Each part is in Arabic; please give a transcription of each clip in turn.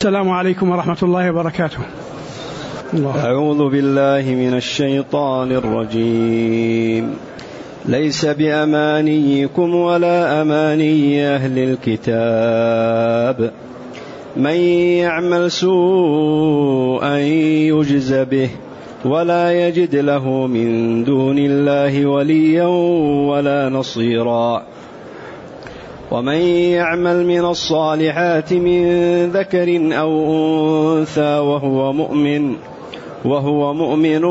السلام عليكم ورحمة الله وبركاته. أعوذ بالله من الشيطان الرجيم. ليس بأمانيكم ولا أماني أهل الكتاب من يعمل سوءا يجز به ولا يجد له من دون الله وليا ولا نصيرا ومن يعمل من الصالحات من ذكر أو أنثى وهو مؤمن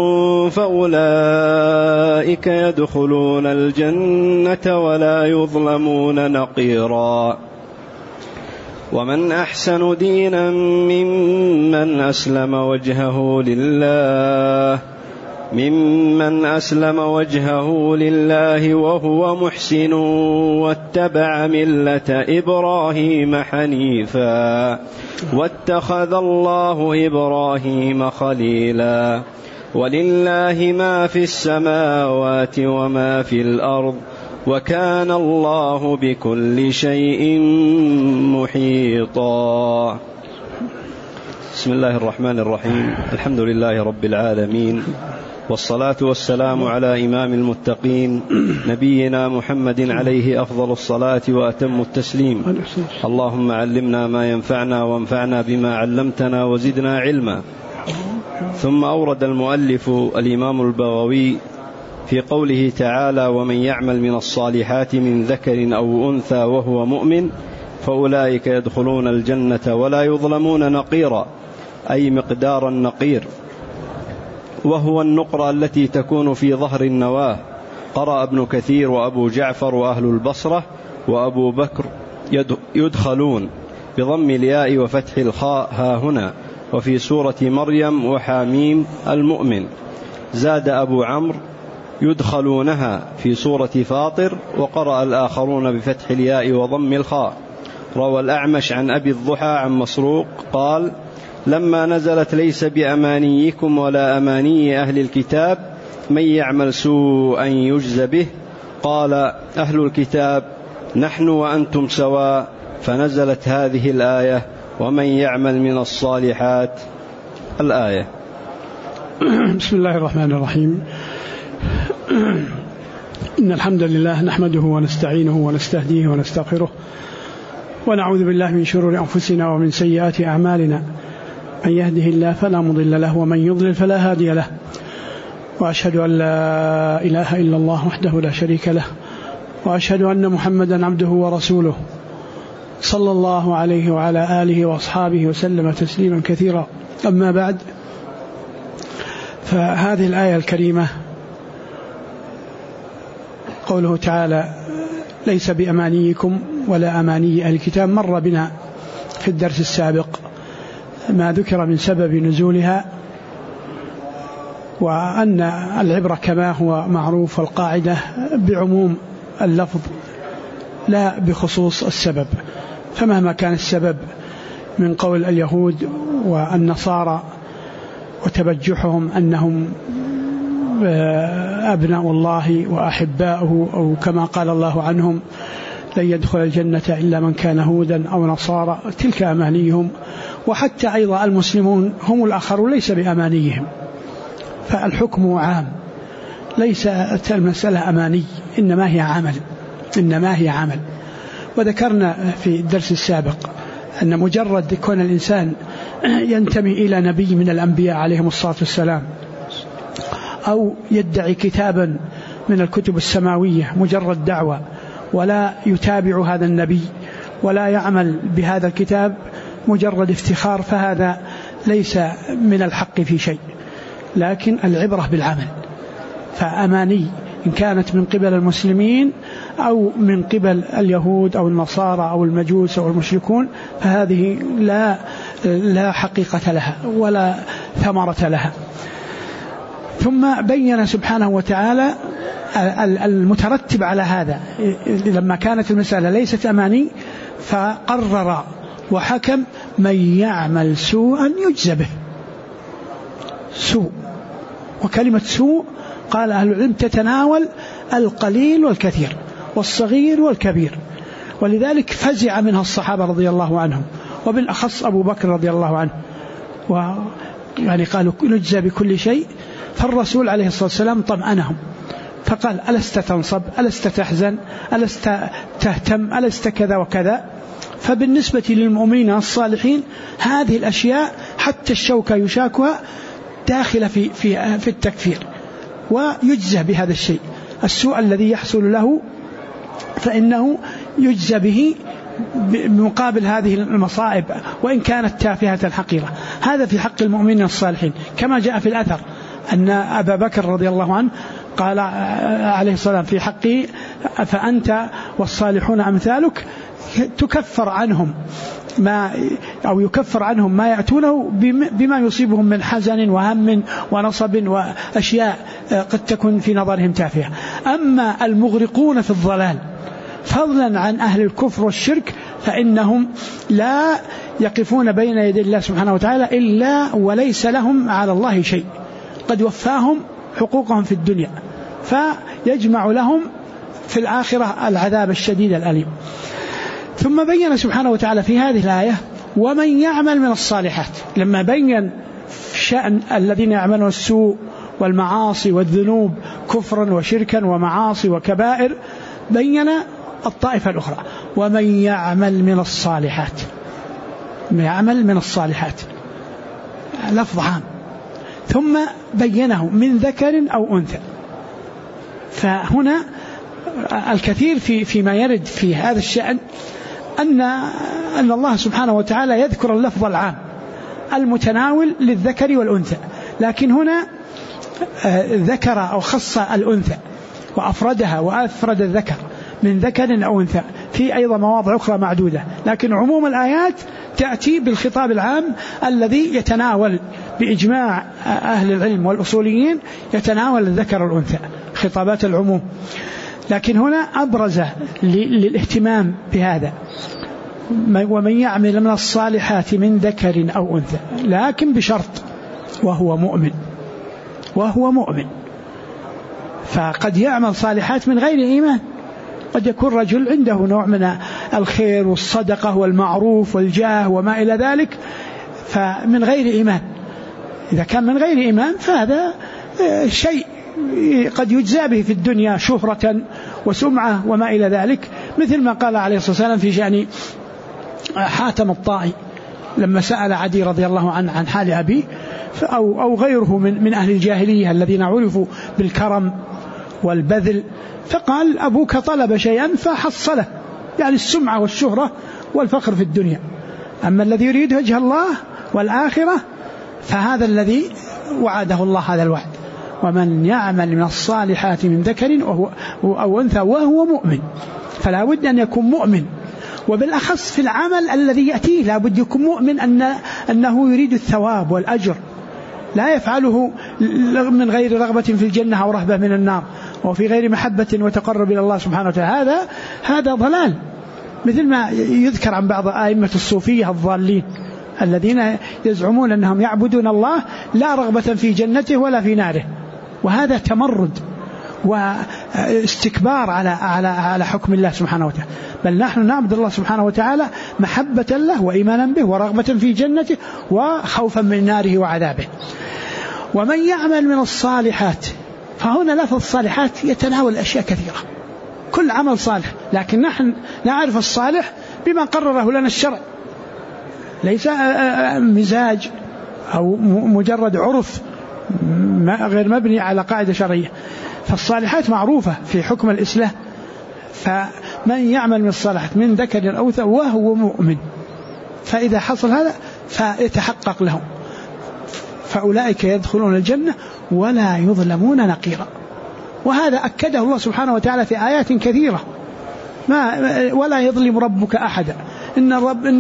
فأولئك يدخلون الجنة ولا يظلمون نقيرا. ومن أحسن دينا ممن أسلم وجهه لله وهو محسن واتبع ملة إبراهيم حنيفا واتخذ الله إبراهيم خليلا. ولله ما في السماوات وما في الأرض وكان الله بكل شيء محيطا. بسم الله الرحمن الرحيم. الحمد لله رب العالمين، والصلاة والسلام على إمام المتقين نبينا محمد عليه أفضل الصلاة وأتم التسليم. اللهم علمنا ما ينفعنا وانفعنا بما علمتنا وزدنا علما. ثم أورد المؤلف الإمام البغوي في قوله تعالى: ومن يعمل من الصالحات من ذكر أو أنثى وهو مؤمن فأولئك يدخلون الجنة ولا يظلمون نقيرا، أي مقدار النقير، وهو النقرة التي تكون في ظهر النواة. قرأ ابن كثير وأبو جعفر وأهل البصرة وأبو بكر يدخلون بضم الياء وفتح الخاء ها هنا، وفي سورة مريم وحاميم المؤمن. زاد أبو عمرو يدخلونها في سورة فاطر، وقرأ الآخرون بفتح الياء وضم الخاء. روى الأعمش عن أبي الضحى عن مسروق قال: لما نزلت ليس بأمانيكم ولا أماني أهل الكتاب من يعمل سوءا يجز به، قال أهل الكتاب: نحن وأنتم سواء، فنزلت هذه الآية: ومن يعمل من الصالحات. الآية. بسم الله الرحمن الرحيم. إن الحمد لله نحمده ونستعينه ونستهديه ونستغفره، ونعوذ بالله من شرور أنفسنا ومن سيئات أعمالنا. من يهده الله فلا مضل له ومن يضلل فلا هادي له، وأشهد أن لا إله إلا الله وحده لا شريك له، وأشهد أن محمدا عبده ورسوله صلى الله عليه وعلى آله وأصحابه وسلم تسليما كثيرا. أما بعد، فهذه الآية الكريمة قوله تعالى: ليس بأمانيكم ولا أماني أهل الكتاب، مر بنا في الدرس السابق ما ذكر من سبب نزولها، وأن العبرة كما هو معروف والقاعدة بعموم اللفظ لا بخصوص السبب. فمهما كان السبب من قول اليهود والنصارى وتبجحهم أنهم أبناء الله وأحباؤه، أو كما قال الله عنهم: لن يدخل الجنة إلا من كان هودا أو نصارى، تلك أمانيهم. وحتى أيضا المسلمون هم الآخرون ليس بأمانيهم، فالحكم عام، ليس المسألة أماني، إنما هي عمل. وذكرنا في الدرس السابق أن مجرد كون الإنسان ينتمي إلى نبي من الأنبياء عليهم الصلاة والسلام، أو يدعي كتابا من الكتب السماوية، مجرد دعوة، ولا يتابع هذا النبي ولا يعمل بهذا الكتاب، مجرد افتخار، فهذا ليس من الحق في شيء، لكن العبرة بالعمل. فأماني إن كانت من قبل المسلمين أو من قبل اليهود أو النصارى أو المجوس أو المشركون، فهذه لا حقيقة لها ولا ثمرة لها. ثم بين سبحانه وتعالى المترتب على هذا، لما كانت المسألة ليست أماني فقرر وحكم: من يعمل سوءا يجزى به. سوء، وكلمة سوء قال أهل العلم تتناول القليل والكثير والصغير والكبير، ولذلك فزع منها الصحابة رضي الله عنهم وبالأخص أبو بكر رضي الله عنه، يعني قالوا نجزى بكل شيء، فالرسول عليه الصلاة والسلام طمأنهم فقال ألست تنصب، ألست تحزن، ألست تهتم، ألست كذا وكذا. فبالنسبة للمؤمنين الصالحين هذه الأشياء حتى الشوكة يشاكها داخلة في التكفير، ويجزى بهذا الشيء. السوء الذي يحصل له فإنه يجزى به بمقابل هذه المصائب وإن كانت تافهة الحقيرة. هذا في حق المؤمنين الصالحين، كما جاء في الأثر أن أبا بكر رضي الله عنه قال عليه الصلاة في حقه فأنت والصالحون أمثالك تكفر عنهم ما أو يكفر عنهم ما يأتونه بما يصيبهم من حزن وهم ونصب وأشياء قد تكون في نظرهم تافهة. أما المغرقون في الضلال فضلا عن أهل الكفر والشرك فإنهم لا يقفون بين يدي الله سبحانه وتعالى إلا وليس لهم على الله شيء، قد وفاهم حقوقهم في الدنيا، فيجمع لهم في الآخرة العذاب الشديد الأليم. ثم بين سبحانه وتعالى في هذه الآية ومن يعمل من الصالحات، لما بين شأن الذين يعملون السوء والمعاصي والذنوب كفرا وشركا ومعاصي وكبائر، بين الطائفة الأخرى ومن يعمل من الصالحات. يعمل من الصالحات لفظ عام، ثم بينه من ذكر أو أنثى. فهنا الكثير فيما يرد في هذا الشأن أن الله سبحانه وتعالى يذكر اللفظ العام المتناول للذكر والأنثى، لكن هنا ذكر أو خص الأنثى وأفردها وأفرد الذكر من ذكر أو أنثى في أيضا مواضع أخرى معدودة، لكن عموم الآيات تأتي بالخطاب العام الذي يتناول بإجماع أهل العلم والأصوليين يتناول الذكر والأنثى، خطابات العموم. لكن هنا أبرز للاهتمام بهذا ومن يعمل من الصالحات من ذكر أو أنثى، لكن بشرط وهو مؤمن. وهو مؤمن، فقد يعمل صالحات من غير إيمان، قد يكون رجل عنده نوع من الخير والصدقة والمعروف والجاه وما إلى ذلك فمن غير إيمان. إذا كان من غير إيمان فهذا شيء قد يجزى به في الدنيا شهرة وسمعة وما إلى ذلك، مثل ما قال عليه الصلاة والسلام في شأن حاتم الطائي لما سأل عدي رضي الله عنه عن حال أبيه أو غيره من أهل الجاهلية الذين عرفوا بالكرم والبذل، فقال أبوك طلب شيئا فحصله، يعني السمعة والشهرة والفخر في الدنيا، أما الذي يريد وجه الله والآخرة فهذا الذي وعده الله هذا الوعد. ومن يعمل من الصالحات من ذكر أو أنثى وهو مؤمن، فلا بد أن يكون مؤمن، وبالأخص في العمل الذي يأتيه لا بد يكون مؤمن أنه يريد الثواب والأجر، لا يفعله من غير رغبة في الجنة أو رهبة من النار، وفي غير محبة وتقرب إلى الله سبحانه وتعالى. هذا ضلال، مثل ما يذكر عن بعض أئمة الصوفية الضالين الذين يزعمون أنهم يعبدون الله لا رغبة في جنته ولا في ناره، وهذا تمرد واستكبار على حكم الله سبحانه وتعالى. بل نحن نعبد الله سبحانه وتعالى محبة له وإيمانا به ورغبة في جنته وخوفا من ناره وعذابه. ومن يعمل من الصالحات، فهنا لفظ الصالحات يتناول أشياء كثيرة، كل عمل صالح، لكن نحن نعرف الصالح بما قرره لنا الشرع، ليس مزاج أو مجرد عرف غير مبني على قاعدة شرعية. فالصالحات معروفة في حكم الإسلام، فمن يعمل من الصالحات من ذكر أو أنثى وهو مؤمن، فإذا حصل هذا فيتحقق لهم، فأولئك يدخلون الجنة ولا يظلمون نقيرا. وهذا أكده الله سبحانه وتعالى في آيات كثيرة، ولا يظلم ربك أحدا، إن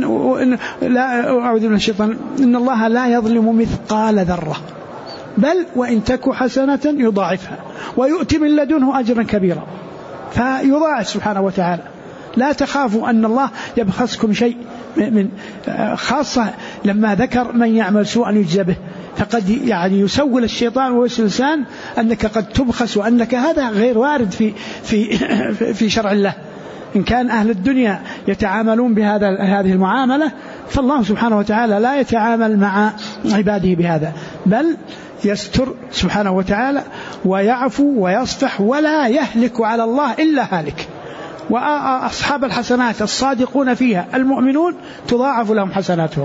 الله لا يظلم مثقال ذرة بل وإن تك حسنة يضاعفها ويؤتي من لدنه أجرا كبيرا. فيضاعف سبحانه وتعالى، لا تخافوا أن الله يبخسكم شيء من خاصة لما ذكر من يعمل سوءا يجزى به، فقد يعني يسول الشيطان والإنسان أنك قد تبخس، وأنك هذا غير وارد في شرع الله. إن كان أهل الدنيا يتعاملون هذه المعاملة فالله سبحانه وتعالى لا يتعامل مع عباده بهذا، بل يستر سبحانه وتعالى ويعفو ويصفح، ولا يهلك على الله إلا هالك. وأصحاب الحسنات الصادقون فيها المؤمنون تضاعف لهم حسناتهم.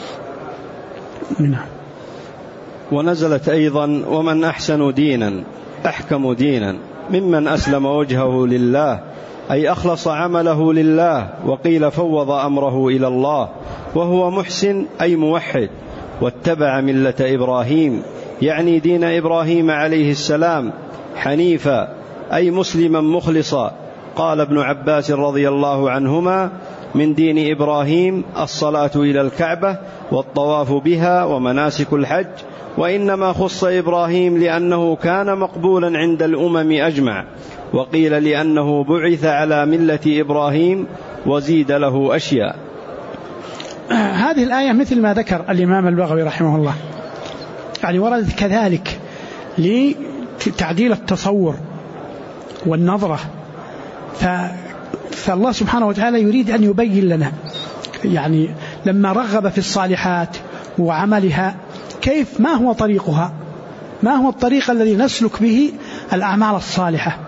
نعم. ونزلت أيضا: ومن أحسن دينا أحكم دينا ممن أسلم وجهه لله، أي أخلص عمله لله، وقيل فوض أمره إلى الله، وهو محسن أي موحد، واتبع ملة إبراهيم، يعني دين إبراهيم عليه السلام، حنيفا أي مسلما مخلصا. قال ابن عباس رضي الله عنهما: من دين إبراهيم الصلاة إلى الكعبة والطواف بها ومناسك الحج، وإنما خص إبراهيم لأنه كان مقبولا عند الأمم أجمع، وقيل لأنه بعث على ملة إبراهيم وزيد له أشياء. هذه الآية مثل ما ذكر الإمام البغوي رحمه الله، يعني وردت كذلك لتعديل التصور والنظرة. فالله سبحانه وتعالى يريد أن يبين لنا، يعني لما رغب في الصالحات وعملها، كيف ما هو طريقها، ما هو الطريق الذي نسلك به الأعمال الصالحة،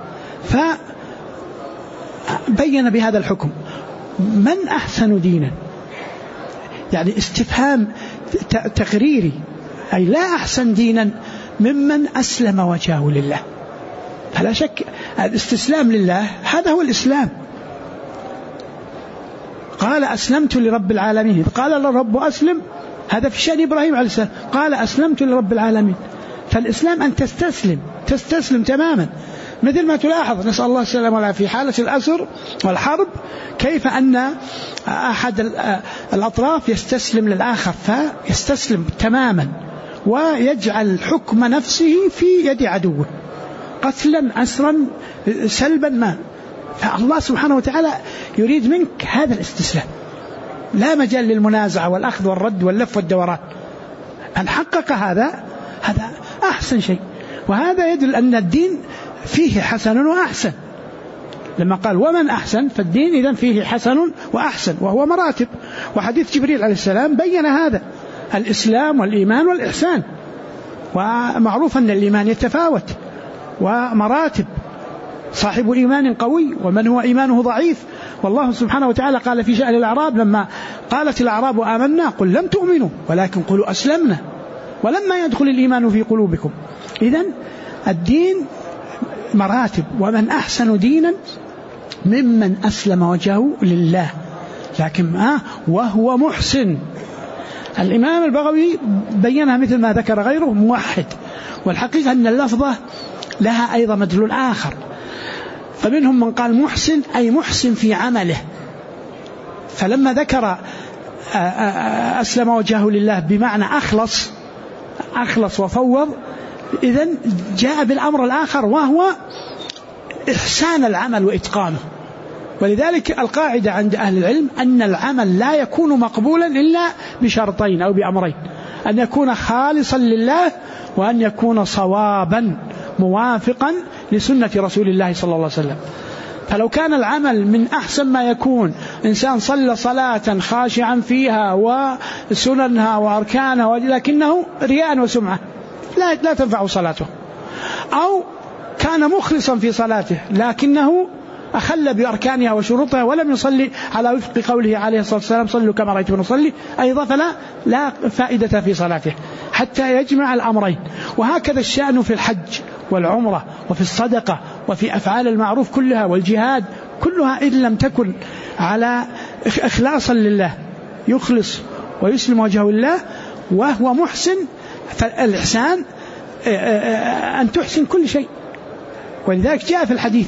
فبين بهذا الحكم: من أحسن دينا، يعني استفهام تقريري، أي لا أحسن دينا ممن أسلم وجهه لله. فلا شك الاستسلام لله هذا هو الإسلام. قال: أسلمت لرب العالمين. قال الرب أسلم، هذا في شأن إبراهيم عليه السلام، قال: أسلمت لرب العالمين. فالإسلام أن تستسلم تماما، مثل ما تلاحظ، نسأل الله السلامة والعافية، في حالة الأسر والحرب كيف أن أحد الأطراف يستسلم للآخر، فيستسلم تماما ويجعل حكم نفسه في يد عدوه، قتلا أسرا سلبا ما. فالله سبحانه وتعالى يريد منك هذا الاستسلام، لا مجال للمنازعة والأخذ والرد واللف والدوران. أن حقق هذا أحسن شيء، وهذا يدل أن الدين فيه حسن وأحسن. لما قال ومن أحسن، فالدين إذن فيه حسن وأحسن، وهو مراتب. وحديث جبريل عليه السلام بين هذا: الإسلام والإيمان والإحسان. ومعروف أن الإيمان يتفاوت ومراتب، صاحب إيمان قوي ومن هو إيمانه ضعيف. والله سبحانه وتعالى قال في شأن الأعراب: لما قالت الأعراب آمنا قل لم تؤمنوا ولكن قلوا أسلمنا ولما يدخل الإيمان في قلوبكم. إذن الدين مراتب. ومن أحسن دينا ممن أسلم وجهه لله، لكن وهو محسن. الإمام البغوي بينها مثل ما ذكر غيره: موحد. والحقيقة أن اللفظة لها أيضا مدلول آخر، فمنهم من قال محسن أي محسن في عمله. فلما ذكر أسلم وجهه لله بمعنى أخلص وفوض، إذن جاء بالأمر الآخر وهو إحسان العمل وإتقانه. ولذلك القاعدة عند أهل العلم أن العمل لا يكون مقبولا إلا بشرطين أو بأمرين: أن يكون خالصا لله، وأن يكون صوابا موافقا لسنة رسول الله صلى الله عليه وسلم. فلو كان العمل من أحسن ما يكون، إنسان صلى صلاة خاشعا فيها وسننها وأركانها ولكنه رياء وسمعة، لا تنفع صلاته. أو كان مخلصا في صلاته لكنه أخل بأركانها وشروطها ولم يصلي على وفق قوله عليه الصلاة والسلام: صلوا كما رأيتموني أصلي، أيضا فلا فائدة في صلاته، حتى يجمع الأمرين. وهكذا الشأن في الحج والعمرة وفي الصدقة وفي أفعال المعروف كلها والجهاد كلها، إن لم تكن على إخلاصا لله، يخلص ويسلم وجهه لله وهو محسن. فالإحسان أن تحسن كل شيء. ولذلك جاء في الحديث: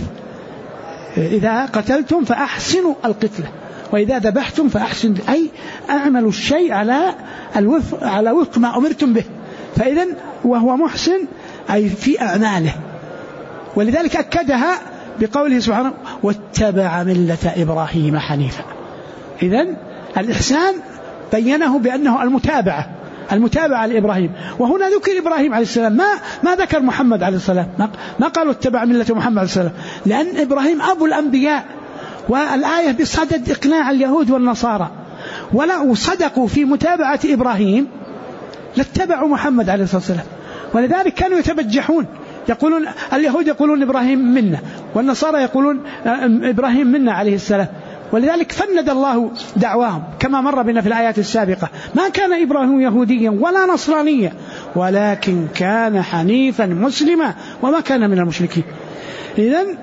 إذا قتلتم فأحسنوا القتلة، وإذا ذبحتم فأحسنوا، أي أعملوا الشيء على وفق ما أمرتم به. فإذن وهو محسن أي في أعماله. ولذلك أكدها بقوله سبحانه: واتبع ملة إبراهيم حنيفا. إذن الإحسان بينه بأنه المتابعة لإبراهيم. وهنا ذكر إبراهيم عليه السلام، ما ذكر محمد عليه السلام، ما قالوا اتبع ملة محمد عليه السلام، لأن إبراهيم أبو الأنبياء، والآية بصدد إقناع اليهود والنصارى. ولو صدقوا في متابعة إبراهيم لاتبعوا محمد عليه الصلاة والسلام. ولذلك كانوا يتبجحون، يقولون اليهود يقولون إبراهيم منا، والنصارى يقولون إبراهيم منا عليه السلام. ولذلك فند الله دعواهم كما مر بنا في الآيات السابقة. ما كان إبراهيم يهوديا ولا نصرانيا، ولكن كان حنيفا مسلما وما كان من المشركين. إذن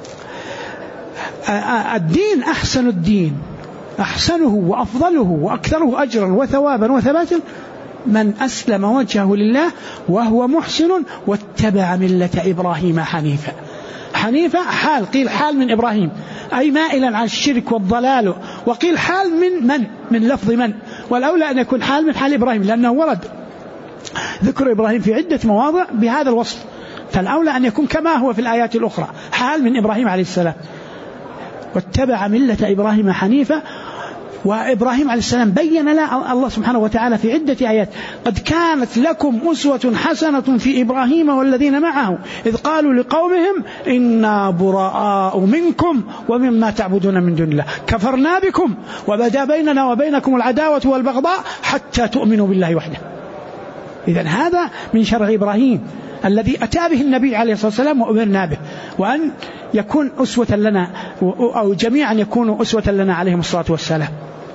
الدين أحسن الدين، أحسنه وأفضله وأكثره أجرا وثوابا وثباتا من أسلم وجهه لله وهو محسن واتبع ملة إبراهيم حنيفا. حنيفا حال، قيل حال من إبراهيم أي مائلا عن الشرك والضلال، وقيل حال من لفظ من، والأولى أن يكون حال من حال إبراهيم، لأنه ورد ذكر إبراهيم في عدة مواضع بهذا الوصف، فالأولى أن يكون كما هو في الآيات الأخرى حال من إبراهيم عليه السلام. واتبع ملة إبراهيم حنيفا. وإبراهيم عليه السلام بين له الله سبحانه وتعالى في عدة آيات: قد كانت لكم أسوة حسنة في إبراهيم والذين معه إذ قالوا لقومهم إنا براء منكم ومما تعبدون من دون الله كفرنا بكم وبدا بيننا وبينكم العداوة والبغضاء حتى تؤمنوا بالله وحده. إذن هذا من شرع إبراهيم الذي أتى به النبي عليه الصلاة والسلام وأمرنا به، وأن يكون أسوة لنا، أو جميعا يكونوا أسوة لنا عليهم الصلاة والسلام.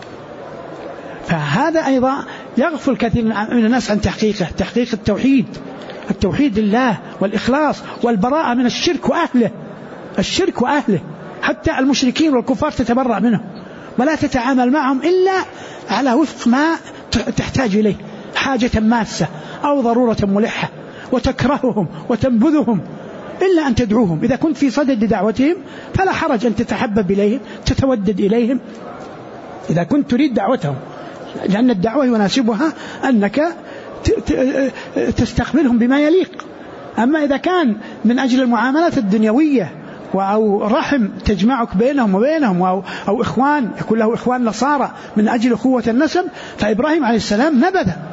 فهذا أيضا يغفل كثير من الناس عن تحقيقه، تحقيق التوحيد لله والإخلاص والبراءة من الشرك وأهله. حتى المشركين والكفار تتبرأ منهم ولا تتعامل معهم إلا على وفق ما تحتاج إليه، حاجة ماسة أو ضرورة ملحة، وتكرههم وتنبذهم إلا أن تدعوهم. إذا كنت في صدد دعوتهم فلا حرج أن تتحبب إليهم، تتودد إليهم إذا كنت تريد دعوتهم، لأن الدعوة يناسبها أنك تستقبلهم بما يليق. أما إذا كان من أجل المعاملات الدنيوية أو رحم تجمعك بينهم وبينهم، أو إخوان يكون له إخوان نصارى من أجل أخوة النسب، فإبراهيم عليه السلام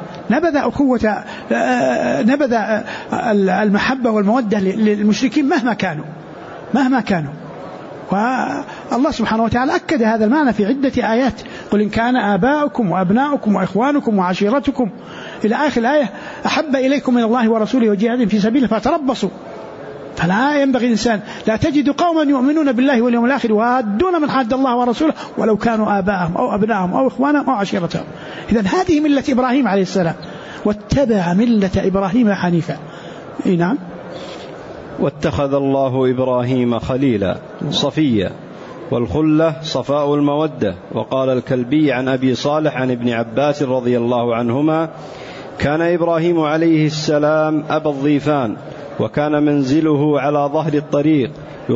نبذ المحبة والمودة للمشركين مهما كانوا. والله سبحانه وتعالى أكد هذا المعنى في عدة آيات: قل إن كان آباؤكم وأبناؤكم وإخوانكم وعشيرتكم إلى آخر الآية أحب إليكم من الله ورسوله وجهاد في سبيله فتربصوا. فلا ينبغي الإنسان، لا تجد قوما يؤمنون بالله واليوم الآخر ويوادون من حاد الله ورسوله ولو كانوا آباءهم أو أبناءهم أو إخوانهم أو عشيرتهم. إذن هذه ملة إبراهيم عليه السلام، واتبع ملة إبراهيم حنيفا. نعم. واتخذ الله إبراهيم خليلا صفيا، والخلة صفاء المودة. وقال الكلبي عن أبي صالح عن ابن عباس رضي الله عنهما: كان إبراهيم عليه السلام أبا الضيفان، وكان منزله على ظهر الطريق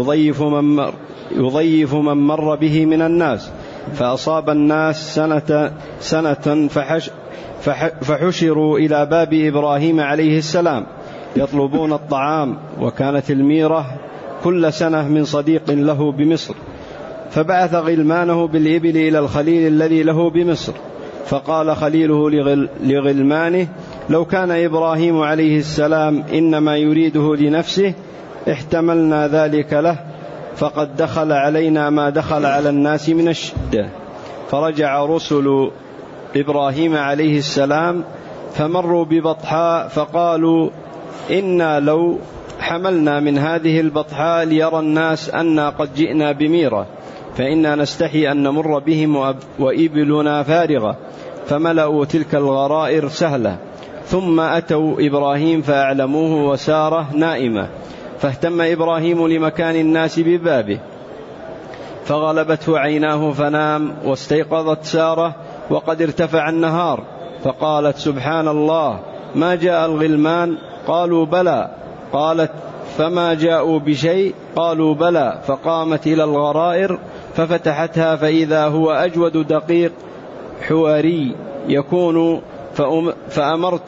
يضيف من مر به من الناس، فأصاب الناس سنة فحشروا إلى باب إبراهيم عليه السلام يطلبون الطعام، وكانت الميرة كل سنة من صديق له بمصر، فبعث غلمانه بالإبل إلى الخليل الذي له بمصر، فقال خليله لغلمانه: لو كان إبراهيم عليه السلام إنما يريده لنفسه احتملنا ذلك له، فقد دخل علينا ما دخل على الناس من الشدة. فرجع رسل إبراهيم عليه السلام فمروا ببطحاء فقالوا: إنا لو حملنا من هذه البطحاء ليرى الناس أننا قد جئنا بميرة، فإنا نستحي أن نمر بهم وإبلنا فارغة، فملأوا تلك الغرائر سهلة. ثم أتوا إبراهيم فأعلموه وسارة نائمة، فاهتم إبراهيم لمكان الناس ببابه، فغلبته عيناه فنام، واستيقظت سارة وقد ارتفع النهار، فقالت: سبحان الله، ما جاء الغلمان؟ قالوا: بلى. قالت: فما جاءوا بشيء؟ قالوا: بلى. فقامت إلى الغرائر ففتحتها، فإذا هو أجود دقيق حواري يكون، فأمرت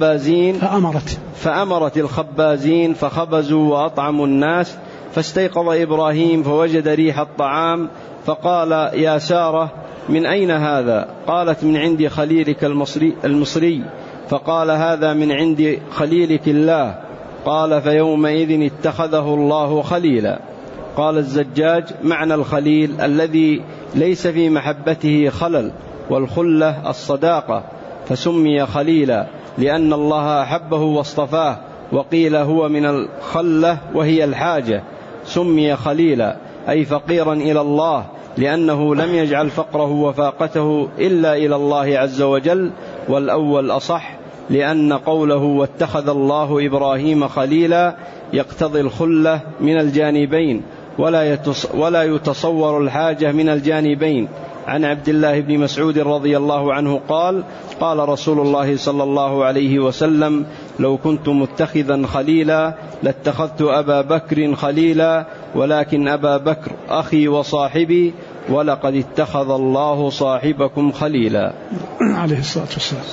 الخبازين فخبزوا وأطعموا الناس. فاستيقظ إبراهيم فوجد ريح الطعام، فقال: يا سارة، من أين هذا؟ قالت: من عند خليلك المصري. فقال: هذا من عند خليلك الله. قال: فيومئذ اتخذه الله خليلا. قال الزجاج: معنى الخليل الذي ليس في محبته خلل، والخلة الصداقة، فسمي خليلا لأن الله أحبه واصطفاه. وقيل هو من الخلة وهي الحاجة، سمي خليلا أي فقيرا إلى الله، لأنه لم يجعل فقره وفاقته إلا إلى الله عز وجل. والأول أصح، لأن قوله واتخذ الله إبراهيم خليلا يقتضي الخلة من الجانبين، ولا يتصور الحاجة من الجانبين. عن عبد الله بن مسعود رضي الله عنه قال: قال رسول الله صلى الله عليه وسلم: لو كنت متخذا خليلا لاتخذت أبا بكر خليلا، ولكن أبا بكر أخي وصاحبي، ولقد اتخذ الله صاحبكم خليلا. عليه الصلاة والسلام.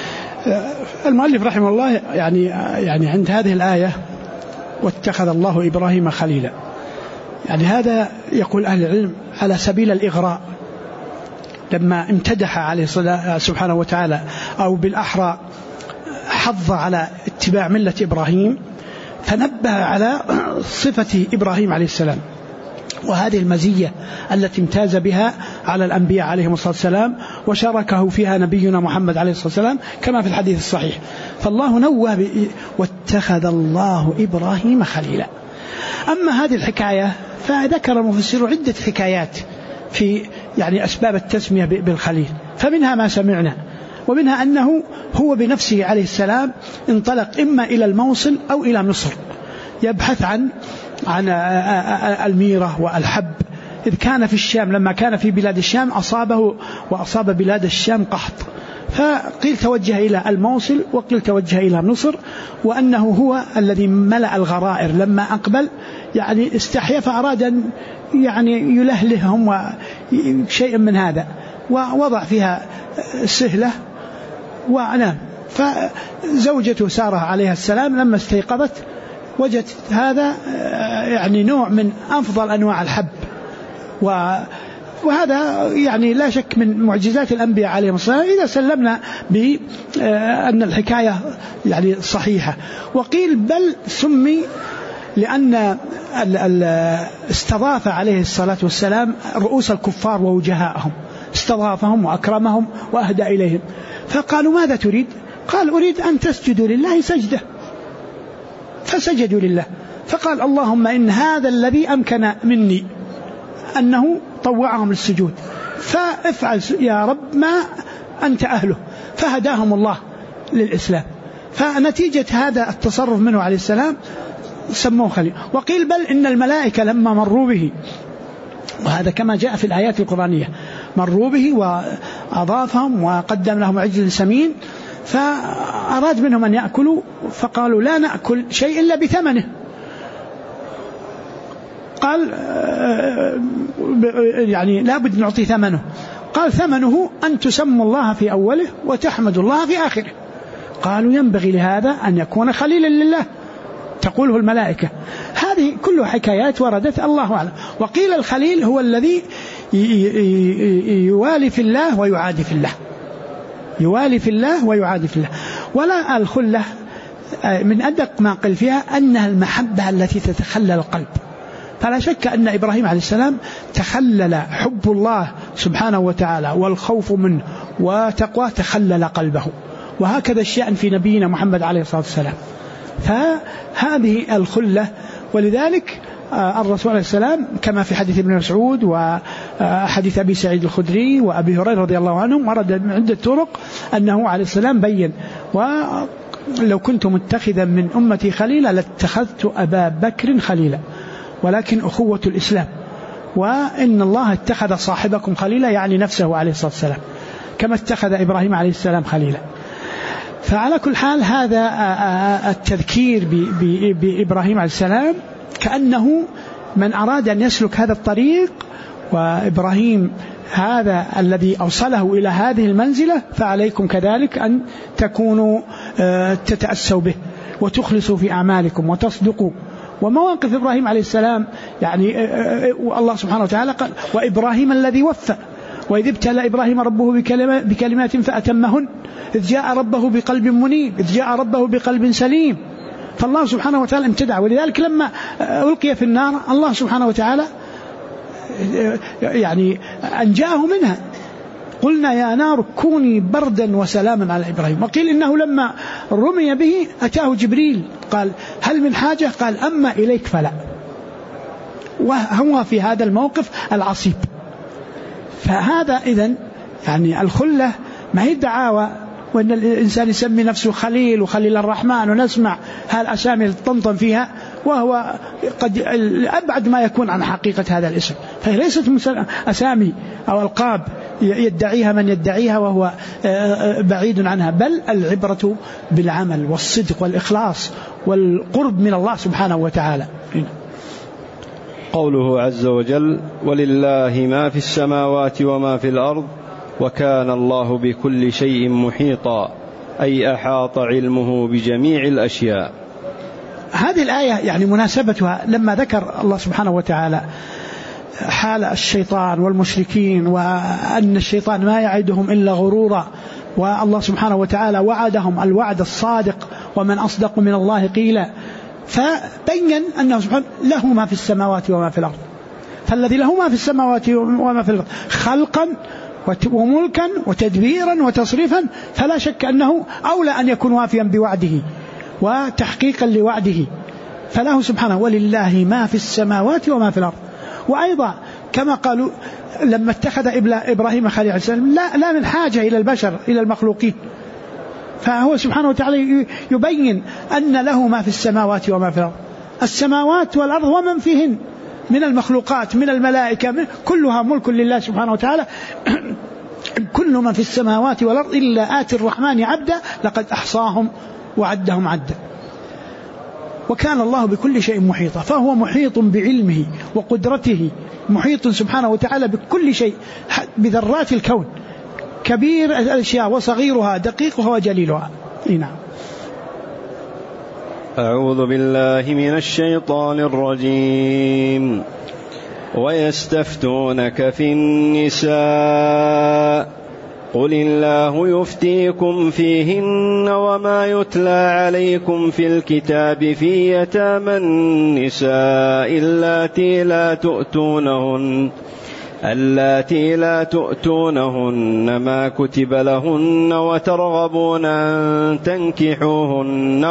المؤلف رحمه الله يعني عند هذه الآية واتخذ الله إبراهيم خليلا، يعني هذا يقول أهل العلم على سبيل الإغراء، لما امتدح عليه سبحانه وتعالى، أو بالأحرى حض على اتباع ملة إبراهيم، فنبه على صفة إبراهيم عليه السلام، وهذه المزية التي امتاز بها على الأنبياء عليهم الصلاة والسلام، وشاركه فيها نبينا محمد عليه الصلاة والسلام كما في الحديث الصحيح. فالله نوه واتخذ الله إبراهيم خليلا. أما هذه الحكاية فذكر المفسر عدة حكايات في يعني أسباب التسمية بالخليل، فمنها ما سمعنا، ومنها أنه هو بنفسه عليه السلام انطلق إما إلى الموصل أو إلى مصر يبحث عن الميرة والحب، إذ كان في الشام، لما كان في بلاد الشام أصابه وأصاب بلاد الشام قحط، فقيل توجه إلى الموصل وقيل توجه إلى مصر، وأنه هو الذي ملأ الغرائر لما أقبل، يعني استحيا فأراد أن يعني يلهلهم وشيء من هذا، ووضع فيها سهلة ونام. فزوجته سارة عليها السلام لما استيقظت وجدت هذا يعني نوع من أفضل أنواع الحب، وهذا يعني لا شك من معجزات الأنبياء عليهم الصلاة إذا سلمنا بأن الحكاية يعني صحيحة. وقيل بل سمي لأن استضاف عليه الصلاة والسلام رؤوس الكفار ووجهاءهم، استضافهم وأكرمهم وأهدى إليهم، فقالوا ماذا تريد؟ قال أريد أن تسجدوا لله سجدة، فسجدوا لله، فقال اللهم إن هذا الذي أمكن مني أنه طوعهم للسجود، فافعل يا رب ما أنت أهله، فهداهم الله للإسلام. فنتيجة هذا التصرف منه عليه السلام سموه خليل. وقيل بل إن الملائكة لما مروا به، وهذا كما جاء في الآيات القرآنية، مروا به وأضافهم وقدم لهم عجل سمين، فأراد منهم أن يأكلوا، فقالوا لا نأكل شيء إلا بثمنه. قال يعني لا بد نعطي ثمنه. قال ثمنه أن تسموا الله في أوله وتحمدوا الله في آخره. قالوا ينبغي لهذا أن يكون خليلا لله، تقوله الملائكة. هذه كلها حكايات وردت، الله أعلم. وقيل الخليل هو الذي يوالي في الله ويعادي في الله، يوالي في الله ويعادي في الله. ولا الخلة من أدق ما قل فيها أنها المحبة التي تتخلل القلب، فلا شك أن إبراهيم عليه السلام تخلل حب الله سبحانه وتعالى والخوف منه وتقواه تخلل قلبه، وهكذا الشأن في نبينا محمد عليه الصلاة والسلام. فهذه الخلة، ولذلك الرسول عليه السلام كما في حديث ابن مسعود وحديث أبي سعيد الخدري وأبي هريرة رضي الله عنهم ورد من عدة طرق أنه عليه السلام بين: ولو كنت متخذا من أمتي خليلا لاتخذت أبا بكر خليلا، ولكن أخوة الإسلام، وإن الله اتخذ صاحبكم خليلا، يعني نفسه عليه الصلاة والسلام، كما اتخذ إبراهيم عليه السلام خليلا. فعلى كل حال هذا التذكير بإبراهيم عليه السلام كأنه من أراد أن يسلك هذا الطريق، وإبراهيم هذا الذي أوصله إلى هذه المنزلة، فعليكم كذلك أن تكونوا تتأسوا به وتخلصوا في أعمالكم وتصدقوا. ومواقف إبراهيم عليه السلام يعني الله سبحانه وتعالى قال: وإبراهيم الذي وفى وإذ ابتلى إبراهيم ربه بكلمات فأتمهن إذ جاء ربه بقلب منيب إذ جاء ربه بقلب سليم. فالله سبحانه وتعالى امتدع، ولذلك لما ألقي في النار الله سبحانه وتعالى يعني أنجاه منها، قلنا يا نار كوني بردا وسلاما على إبراهيم. وقيل إنه لما رمي به أتاه جبريل قال هل من حاجة؟ قال أما إليك فلا. وهو في هذا الموقف العصيب. فهذا إذن يعني الخلة ما هي دعاوى وأن الإنسان يسمي نفسه خليل وخليل الرحمن ونسمع هالأسامي الطنطن فيها، وهو قد أبعد ما يكون عن حقيقة هذا الاسم. فهي ليست أسامي أو ألقاب يدعيها من يدعيها وهو بعيد عنها، بل العبرة بالعمل والصدق والإخلاص والقرب من الله سبحانه وتعالى. قوله عز وجل ولله ما في السماوات وما في الأرض وكان الله بكل شيء محيطا، أي أحاط علمه بجميع الأشياء. هذه الآية يعني مناسبتها لما ذكر الله سبحانه وتعالى حال الشيطان والمشركين وأن الشيطان ما يعدهم إلا غرورا، والله سبحانه وتعالى وعدهم الوعد الصادق ومن أصدق من الله قيلا، فبين أنه سبحانه له ما في السماوات وما في الأرض. فالذي له ما في السماوات وما في الأرض خلقا وملكا وتدبيرا وتصريفا فلا شك أنه أولى أن يكون وافيا بوعده وتحقيقا لوعده. فله سبحانه ولله ما في السماوات وما في الأرض. وأيضا كما قالوا لما اتخذ إبراهيم خليل عليه السلام لا من حاجة إلى البشر إلى المخلوقين، فهو سبحانه وتعالى يبين أن له ما في السماوات وما في الأرض. السماوات والأرض ومن فيهن من المخلوقات من الملائكة كلها ملك لله سبحانه وتعالى. كل من في السماوات والأرض إلا آتي الرحمن عبدا لقد أحصاهم وعدهم عدا. وكان الله بكل شيء محيطا، فهو محيط بعلمه وقدرته، محيط سبحانه وتعالى بكل شيء بذرات الكون، كبير الأشياء وصغيرها دقيقها وجليلها. نعم. أعوذ بالله من الشيطان الرجيم. ويستفتونك في النساء قل الله يفتيكم فيهن وما يتلى عليكم في الكتاب في يتامى النساء اللاتي لا تؤتونهن ما كتب لهن وترغبون أن تنكحوهن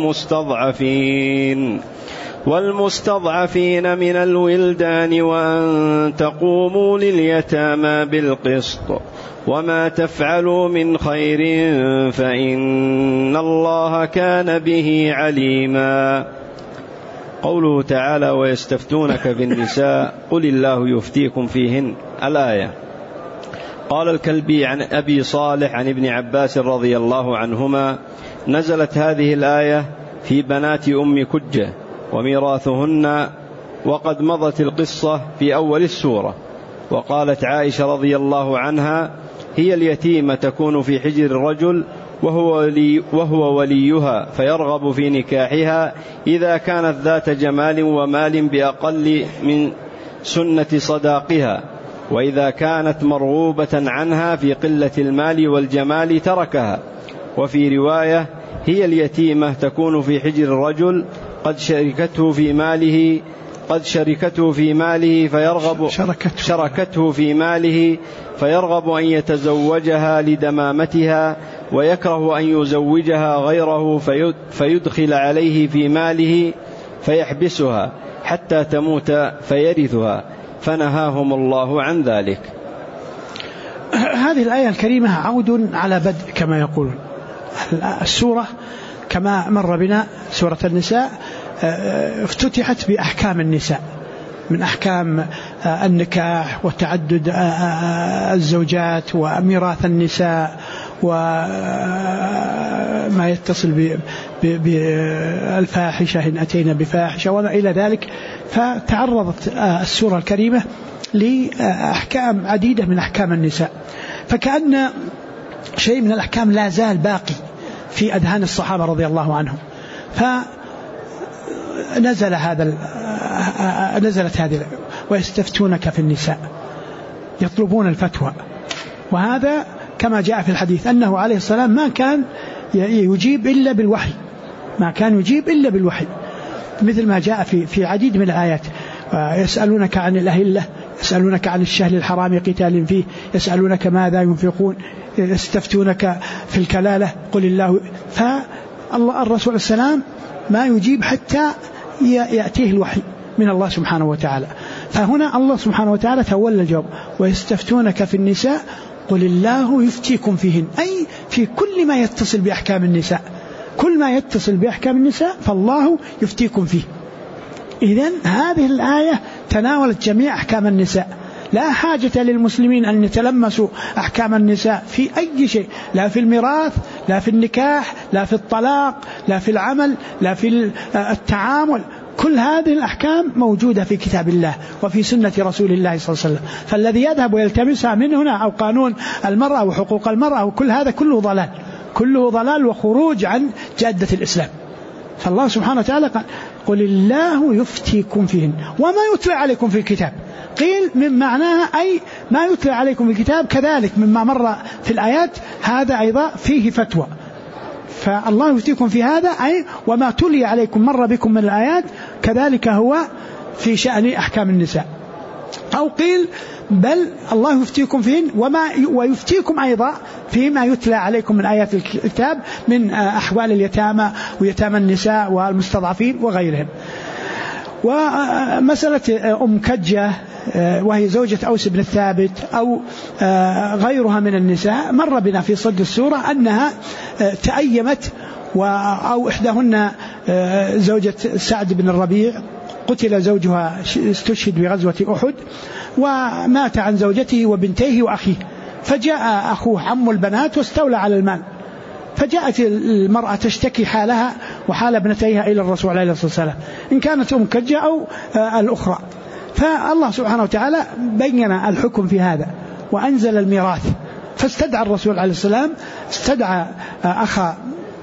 والمستضعفين من الولدان وأن تقوموا لليتامى بالقسط وما تفعلوا من خير فإن الله كان به عليما. قوله تعالى ويستفتونك في النساء قل الله يفتيكم فيهن، الآية. قال الكلبي عن أبي صالح عن ابن عباس رضي الله عنهما نزلت هذه الآية في بنات أم كجة وميراثهن، وقد مضت القصة في أول السورة. وقالت عائشة رضي الله عنها هي اليتيمة تكون في حجر الرجل وهو وليها فيرغب في نكاحها إذا كانت ذات جمال ومال بأقل من سنة صداقها، وإذا كانت مرغوبة عنها في قلة المال والجمال تركها. وفي رواية هي اليتيمة تكون في حجر الرجل قد شركته في ماله فيرغب أن يتزوجها لدمامتها، ويكره أن يزوجها غيره فيدخل عليه في ماله فيحبسها حتى تموت فيرثها، فنهاهم الله عن ذلك. هذه الآية الكريمة عود على بدء كما يقول السورة، كما مر بنا سورة النساء افتتحت بأحكام النساء، من أحكام النكاح وتعدد الزوجات وميراث النساء وما يتصل بالفاحشة إن أتينا بفاحشة وما إلى ذلك. فتعرضت السورة الكريمة لأحكام عديدة من أحكام النساء، فكأن شيء من الأحكام لا زال باقي في أذهان الصحابة رضي الله عنهم. نزلت هذه ويستفتونك في النساء، يطلبون الفتوى. وهذا كما جاء في الحديث أنه عليه السلام ما كان يجيب إلا بالوحي، مثل ما جاء في عديد من الآيات. يسألونك عن الأهلة يسألونك عن الشهر الحرام قتال فيه، يسألونك ماذا ينفقون، يستفتونك في الكلالة قل الله. فالرسول السلام ما يجيب حتى يأتيه الوحي من الله سبحانه وتعالى. فهنا الله سبحانه وتعالى تولى الجواب، ويستفتونك في النساء قل الله يفتيكم فيهن، أي في كل ما يتصل بأحكام النساء، كل ما يتصل بأحكام النساء فالله يفتيكم فيه. إذن هذه الآية تناولت جميع أحكام النساء، لا حاجة للمسلمين أن يتلمسوا أحكام النساء في أي شيء، لا في الميراث، لا في النكاح، لا في الطلاق، لا في العمل، لا في التعامل. كل هذه الأحكام موجودة في كتاب الله وفي سنة رسول الله صلى الله عليه وسلم. فالذي يذهب ويلتمسها من هنا أو قانون المرأة وحقوق المرأة وكل هذا كله ضلال، كله ضلال وخروج عن جادة الإسلام. فالله سبحانه وتعالى قال قل الله يفتيكم فيهن وما يتلى عليكم في الكتاب. قيل من معناها أي ما يتلى عليكم في الكتاب، كذلك مما مر في الآيات هذا أيضا فيه فتوى. فالله يفتيكم في هذا أي وما تلي عليكم مر بكم من الآيات كذلك هو في شأن أحكام النساء. أو قيل بل الله يفتيكم فيهن ويفتيكم أيضا فيما يتلى عليكم من آيات الكتاب من أحوال اليتامى ويتامى النساء والمستضعفين وغيرهم. ومسألة أم كجة وهي زوجة أوس بن الثابت أو غيرها من النساء مر بنا في صدر السورة أنها تأيمت، أو إحداهن زوجة سعد بن الربيع قتل زوجها، استشهد بغزوة أحد ومات عن زوجته وبنتيه وأخيه، فجاء أخوه عم البنات واستولى على المال، فجاءت المرأة تشتكي حالها وحال ابنتيها إلى الرسول عليه الصلاة والسلام إن كانت أم كجة أو الأخرى. فالله سبحانه وتعالى بين الحكم في هذا وأنزل الميراث، فاستدعى الرسول عليه السلام، استدعى أخا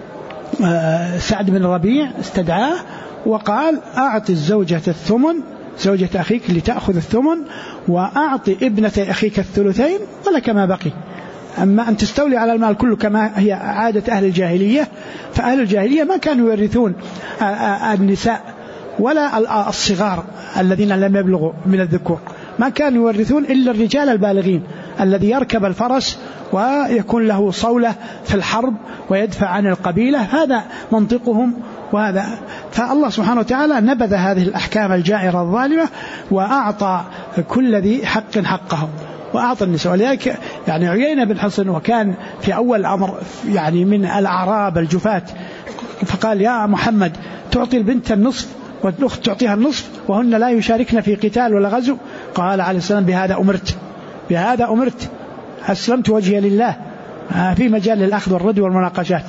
سعد بن الربيع، استدعاه وقال أعط الزوجة الثمن، زوجة أخيك لتأخذ الثمن، وأعط ابنة أخيك الثلثين ولك ما بقي. أما أن تستولي على المال كله كما هي عادة أهل الجاهلية، فأهل الجاهلية ما كانوا يورثون النساء ولا الصغار الذين لم يبلغوا من الذكور، ما كانوا يورثون إلا الرجال البالغين الذي يركب الفرس ويكون له صولة في الحرب ويدفع عن القبيلة، هذا منطقهم وهذا. فالله سبحانه وتعالى نبذ هذه الأحكام الجائرة الظالمة وأعطى كل ذي حق حقه وأعطى النساء. ولذلك يعني عيينة بن حصن وكان في أول الأمر يعني من الأعراب الجفاة، فقال يا محمد تعطي البنت النصف والأخت تعطيها النصف وهن لا يشاركن في قتال ولا غزو؟ قال عليه السلام بهذا أمرت أسلمت وجهي لله، في مجال للأخذ والرد والمناقشات.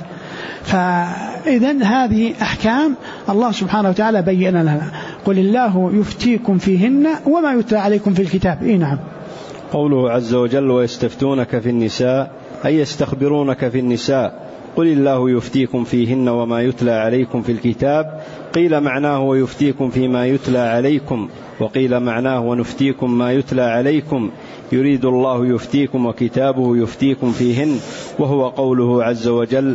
فإذن هذه أحكام الله سبحانه وتعالى بين لنا، قل الله يفتيكم فيهن وما يتلى عليكم في الكتاب. نعم. قوله عز وجل ويستفتونك في النساء أي يستخبرونك في النساء، قل الله يفتيكم فيهن وما يتلى عليكم في الكتاب. قيل معناه ويفتيكم فيما يتلى عليكم، وقيل معناه ونفتيكم ما يتلى عليكم، يريد الله يفتيكم وكتابه يفتيكم فيهن، وهو قوله عز وجل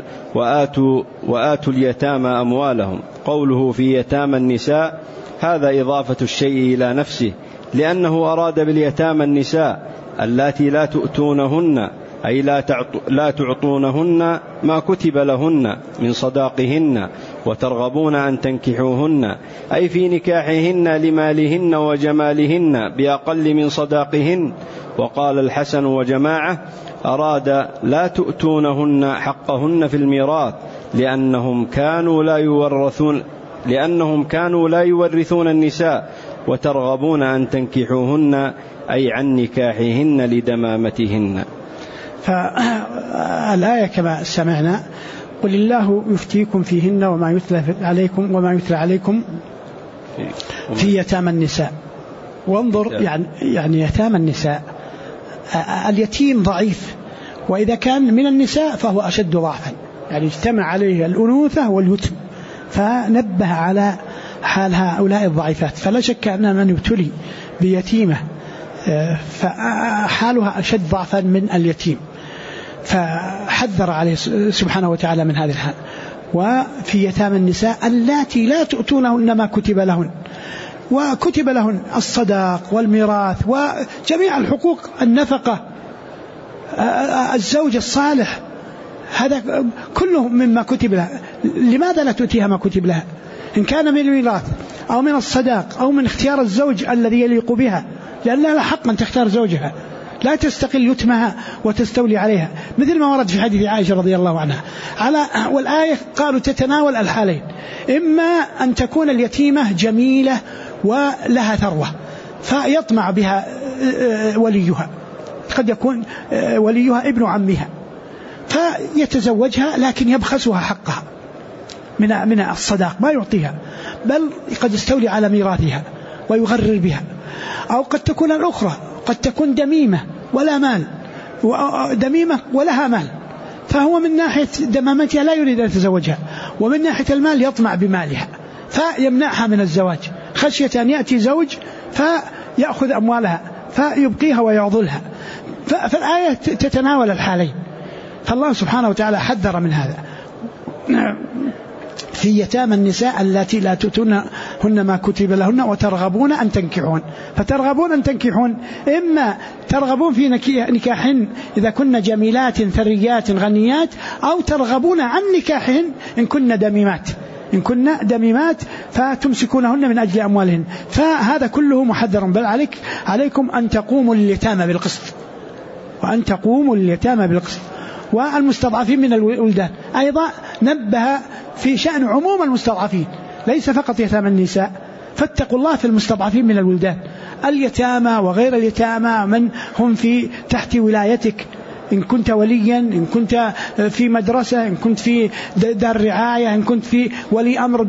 وآتوا اليتامى أموالهم. قوله في يتامى النساء هذا إضافة الشيء إلى نفسه، لأنه أراد باليتامى النساء اللاتي لا تؤتونهن أي لا تعطونهن ما كتب لهن من صداقهن وترغبون أن تنكحوهن، أي في نكاحهن لمالهن وجمالهن بأقل من صداقهن. وقال الحسن وجماعة أراد لا تؤتونهن حقهن في الميراث لأنهم كانوا لا يورثون النساء، وترغبون أن تنكحوهن أي عن نكاحهن لدمامتهن. فالآية كما سمعنا قل الله يفتيكم فيهن وما يتلى عليكم في يتامى النساء. وانظر يعني يتامى النساء اليتيم ضعيف، وإذا كان من النساء فهو أشد ضعفا، يعني اجتمع عليه الأنوثة واليتم، فنبه على حال هؤلاء الضعيفات. فلا شك أن من يبتلي بيتيمة فحالها أشد ضعفا من اليتيم، فحذر عليه سبحانه وتعالى من هذه الحال. وفي يتامى النساء اللاتي لا تؤتونهن ما كتب لهن، وكتب لهن الصداق والميراث وجميع الحقوق، النفقة، الزوج الصالح، هذا كله مما كتب لها. لماذا لا تؤتيها ما كتب لها؟ إن كان من الميراث أو من الصداق أو من اختيار الزوج الذي يليق بها، لأن لها حق أن تختار زوجها، لا تستقل يتمها وتستولي عليها، مثل ما ورد في حديث عائشة رضي الله عنها. والآية قالوا تتناول الحالين، إما أن تكون اليتيمة جميلة ولها ثروة فيطمع بها وليها، قد يكون وليها ابن عمها فيتزوجها لكن يبخسها حقها من الصداق، ما يعطيها، بل قد يستولي على ميراثها ويغرر بها. أو قد تكون الأخرى، قد تكون دميمة ولا مال، دميمة ولها مال، فهو من ناحية دمامتها لا يريد أن يتزوجها، ومن ناحية المال يطمع بمالها فيمنعها من الزواج خشية أن يأتي زوج فيأخذ أموالها فيبقيها ويعضلها. فالآية تتناول الحالين، فالله سبحانه وتعالى حذر من هذا في يتامى النساء التي لا تؤتونهن ما كتب لهن وترغبون أن تنكحون. فترغبون أن تنكحون، إما ترغبون في نكاحهن إذا كن جميلات ثريات غنيات، أو ترغبون عن نكاحهن إن كن دميمات فتمسكونهن من أجل أموالهن. فهذا كله محذر، بل عليكم أن تقوموا لليتامى بالقسط، وأن تقوموا لليتامى بالقسط. والمستضعفين من الولدان أيضا نبه في شأن عموم المستضعفين، ليس فقط يتامى النساء، فاتقوا الله في المستضعفين من الولدان، اليتامى وغير اليتامى من هم في تحت ولايتك، إن كنت وليا، إن كنت في مدرسة، إن كنت في دار رعاية، إن كنت في ولي أمر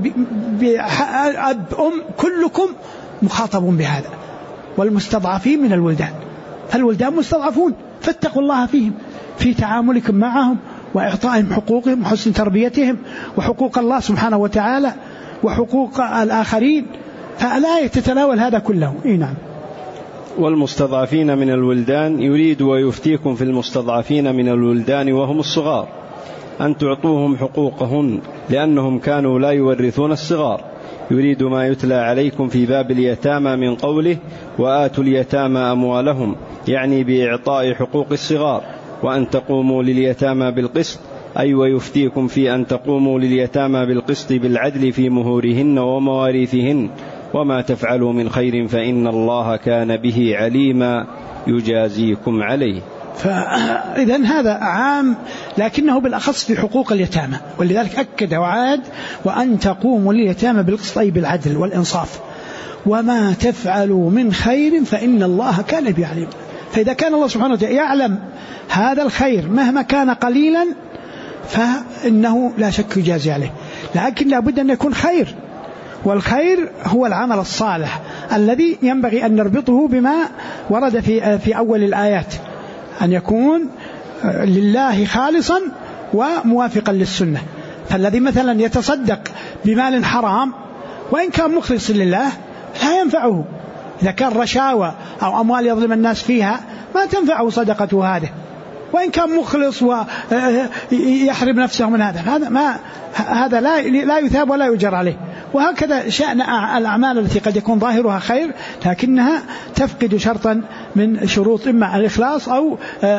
أب أم، كلكم مخاطب بهذا. والمستضعفين من الولدان، فالولدان مستضعفون، فاتقوا الله فيهم في تعاملكم معهم وإعطائهم حقوقهم وحسن تربيتهم وحقوق الله سبحانه وتعالى وحقوق الآخرين. فلا يتناول هذا كله. نعم. والمستضعفين من الولدان يريد ويفتيكم في المستضعفين من الولدان وهم الصغار أن تعطوهم حقوقهن لأنهم كانوا لا يورثون الصغار. يريد ما يتلى عليكم في باب اليتامى من قوله وآتوا اليتامى أموالهم، يعني بإعطاء حقوق الصغار، وأن تقوموا لليتامى بالقسط، أي ويفتيكم في أن تقوموا لليتامى بالقسط بالعدل في مهورهن ومواريثهن، وما تفعلوا من خير فإن الله كان به عليما يجازيكم عليه. فإذن هذا عام لكنه بالأخص في حقوق اليتامى، ولذلك أكد وعاد وأن تقوموا لليتامى بالقسط أي بالعدل والإنصاف، وما تفعلوا من خير فإن الله كان به عليما. فإذا كان الله سبحانه وتعالى يعلم هذا الخير مهما كان قليلا فإنه لا شك يجازي عليه، لكن لابد أن يكون خير، والخير هو العمل الصالح الذي ينبغي أن نربطه بما ورد في أول الآيات، أن يكون لله خالصا وموافقا للسنة. فالذي مثلا يتصدق بمال حرام وإن كان مخلص لله لا ينفعه، إذا كان رشاوى أو أموال يظلم الناس فيها ما تنفعه صدقته هذه، وإن كان مخلص ويحرم نفسه من هذا لا يثاب ولا يجر عليه. وهكذا شأن الأعمال التي قد يكون ظاهرها خير لكنها تفقد شرطا من شروط إما الإخلاص أو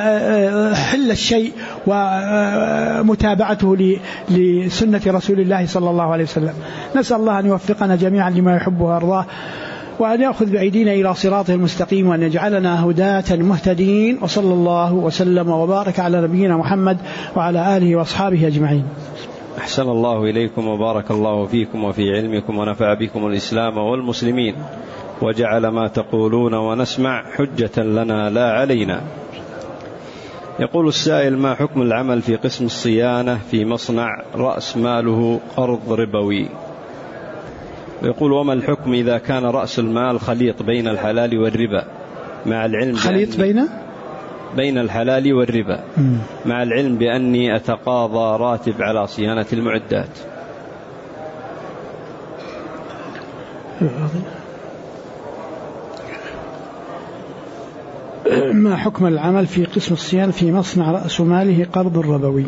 حل الشيء ومتابعته لسنة رسول الله صلى الله عليه وسلم. نسأل الله أن يوفقنا جميعا لما يحبه ويرضاه، وأن يأخذ بأيدينا إلى صراطه المستقيم، وأن يجعلنا هداة مهتدين. وصلى الله وسلم وبارك على نبينا محمد وعلى آله وأصحابه أجمعين. أحسن الله إليكم وبارك الله فيكم وفي علمكم ونفع بكم الإسلام والمسلمين، وجعل ما تقولون ونسمع حجة لنا لا علينا. يقول السائل: ما حكم العمل في قسم الصيانة في مصنع رأس ماله قرض ربوي؟ ويقول: وما الحكم إذا كان رأس المال خليط بين الحلال والربا، مع العلم خليط بين الحلال والربا، مع العلم بأني أتقاضى راتب على صيانة المعدات؟ ما حكم العمل في قسم الصيانة في مصنع رأس ماله قرض ربوي؟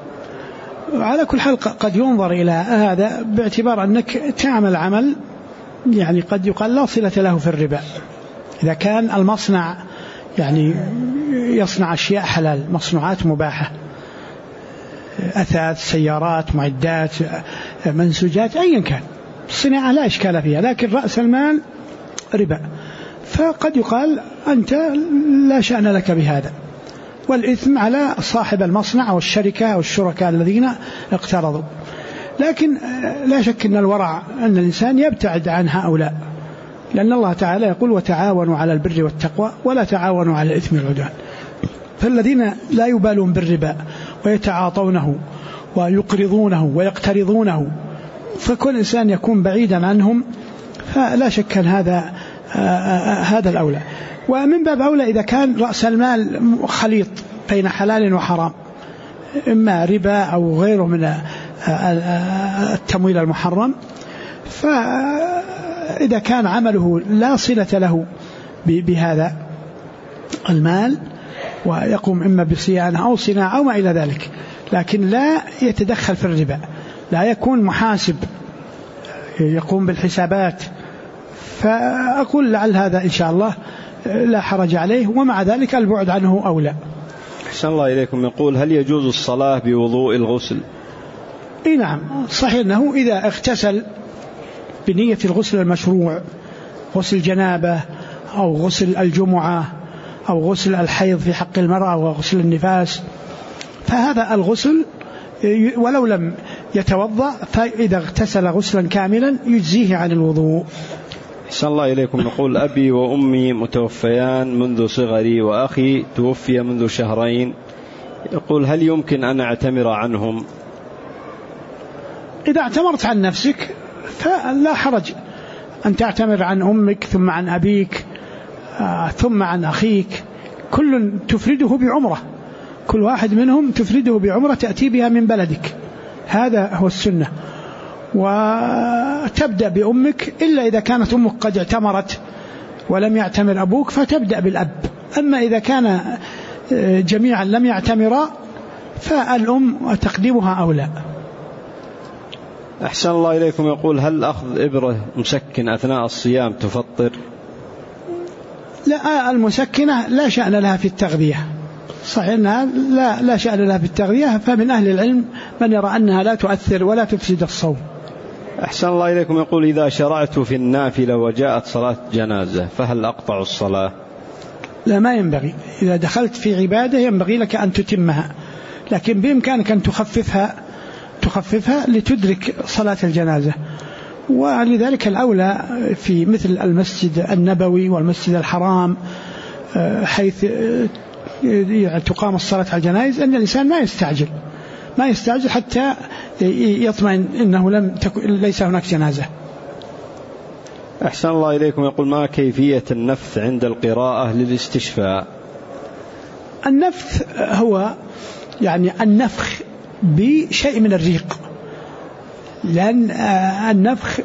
على كل حال قد ينظر إلى هذا باعتبار أنك تعمل عمل يعني قد يقال لا صلة له في الربا إذا كان المصنع يعني يصنع أشياء حلال، مصنوعات مباحة، أثاث، سيارات، معدات، منسوجات، أيا كان الصناعة لا إشكال فيها، لكن رأس المال ربا، فقد يقال أنت لا شأن لك بهذا، والإثم على صاحب المصنع أو الشركة أو الشركاء الذين اقترضوا. لكن لا شك أن الورع أن الإنسان يبتعد عن هؤلاء، لأن الله تعالى يقول وتعاونوا على البر والتقوى ولا تعاونوا على الإثم والعدوان. فالذين لا يبالون بالربا ويتعاطونه ويقرضونه ويقترضونه، فكل إنسان يكون بعيدا عنهم، فلا شك أن هذا الأولى. ومن باب أولى إذا كان رأس المال خليط بين حلال وحرام، إما ربا أو غيره من التمويل المحرم، فإذا كان عمله لا صلة له بهذا المال ويقوم إما بصيانة أو صناعة أو ما إلى ذلك، لكن لا يتدخل في الربا، لا يكون محاسب يقوم بالحسابات، فأقول لعل هذا إن شاء الله لا حرج عليه، ومع ذلك البعد عنه أولى. أحسن الله إليكم. يقول هل يجوز الصلاة بوضوء الغسل؟ إيه نعم، صحيح أنه إذا اغتسل بنية الغسل المشروع، غسل جنابة أو غسل الجمعة أو غسل الحيض في حق المرأة وغسل النفاس، فهذا الغسل ولو لم يتوضأ، فإذا اغتسل غسلا كاملا يجزيه عن الوضوء. أحسن الله إليكم. يقول أبي وأمي متوفيان منذ صغري وأخي توفي منذ شهرين، يقول هل يمكن أن أعتمر عنهم؟ إذا اعتمرت عن نفسك فلا حرج أن تعتمر عن أمك ثم عن أبيك ثم عن أخيك، كل تفرده بعمرة، كل واحد منهم تفرده بعمرة تأتي بها من بلدك، هذا هو السنة. وتبدأ بأمك إلا إذا كانت أمك قد اعتمرت ولم يعتمر أبوك فتبدأ بالأب، أما إذا كان جميعا لم يعتمرا فالأم تقديمها أولى. أحسن الله إليكم. يقول هل أخذ إبرة مسكن أثناء الصيام تفطر؟ لا، المسكنة لا شأن لها في التغذية، صحيح أنها لا شأن لها في التغذية، فمن أهل العلم من يرى أنها لا تؤثر ولا تفسد الصوم. أحسن الله إليكم. يقول إذا شرعت في النافلة وجاءت صلاة جنازة فهل أقطع الصلاة؟ لا، ما ينبغي، إذا دخلت في عبادة ينبغي لك أن تتمها، لكن بإمكانك أن تخففها لتدرك صلاة الجنازة، ولذلك الأولى في مثل المسجد النبوي والمسجد الحرام حيث تقام الصلاة على الجنائز أن الإنسان ما يستعجل حتى يطمئن أنه ليس هناك جنازة. أحسن الله إليكم. يقول ما كيفية النفث عند القراءة للاستشفاء؟ النفث هو يعني النفخ بشيء من الريق، لأن النفخ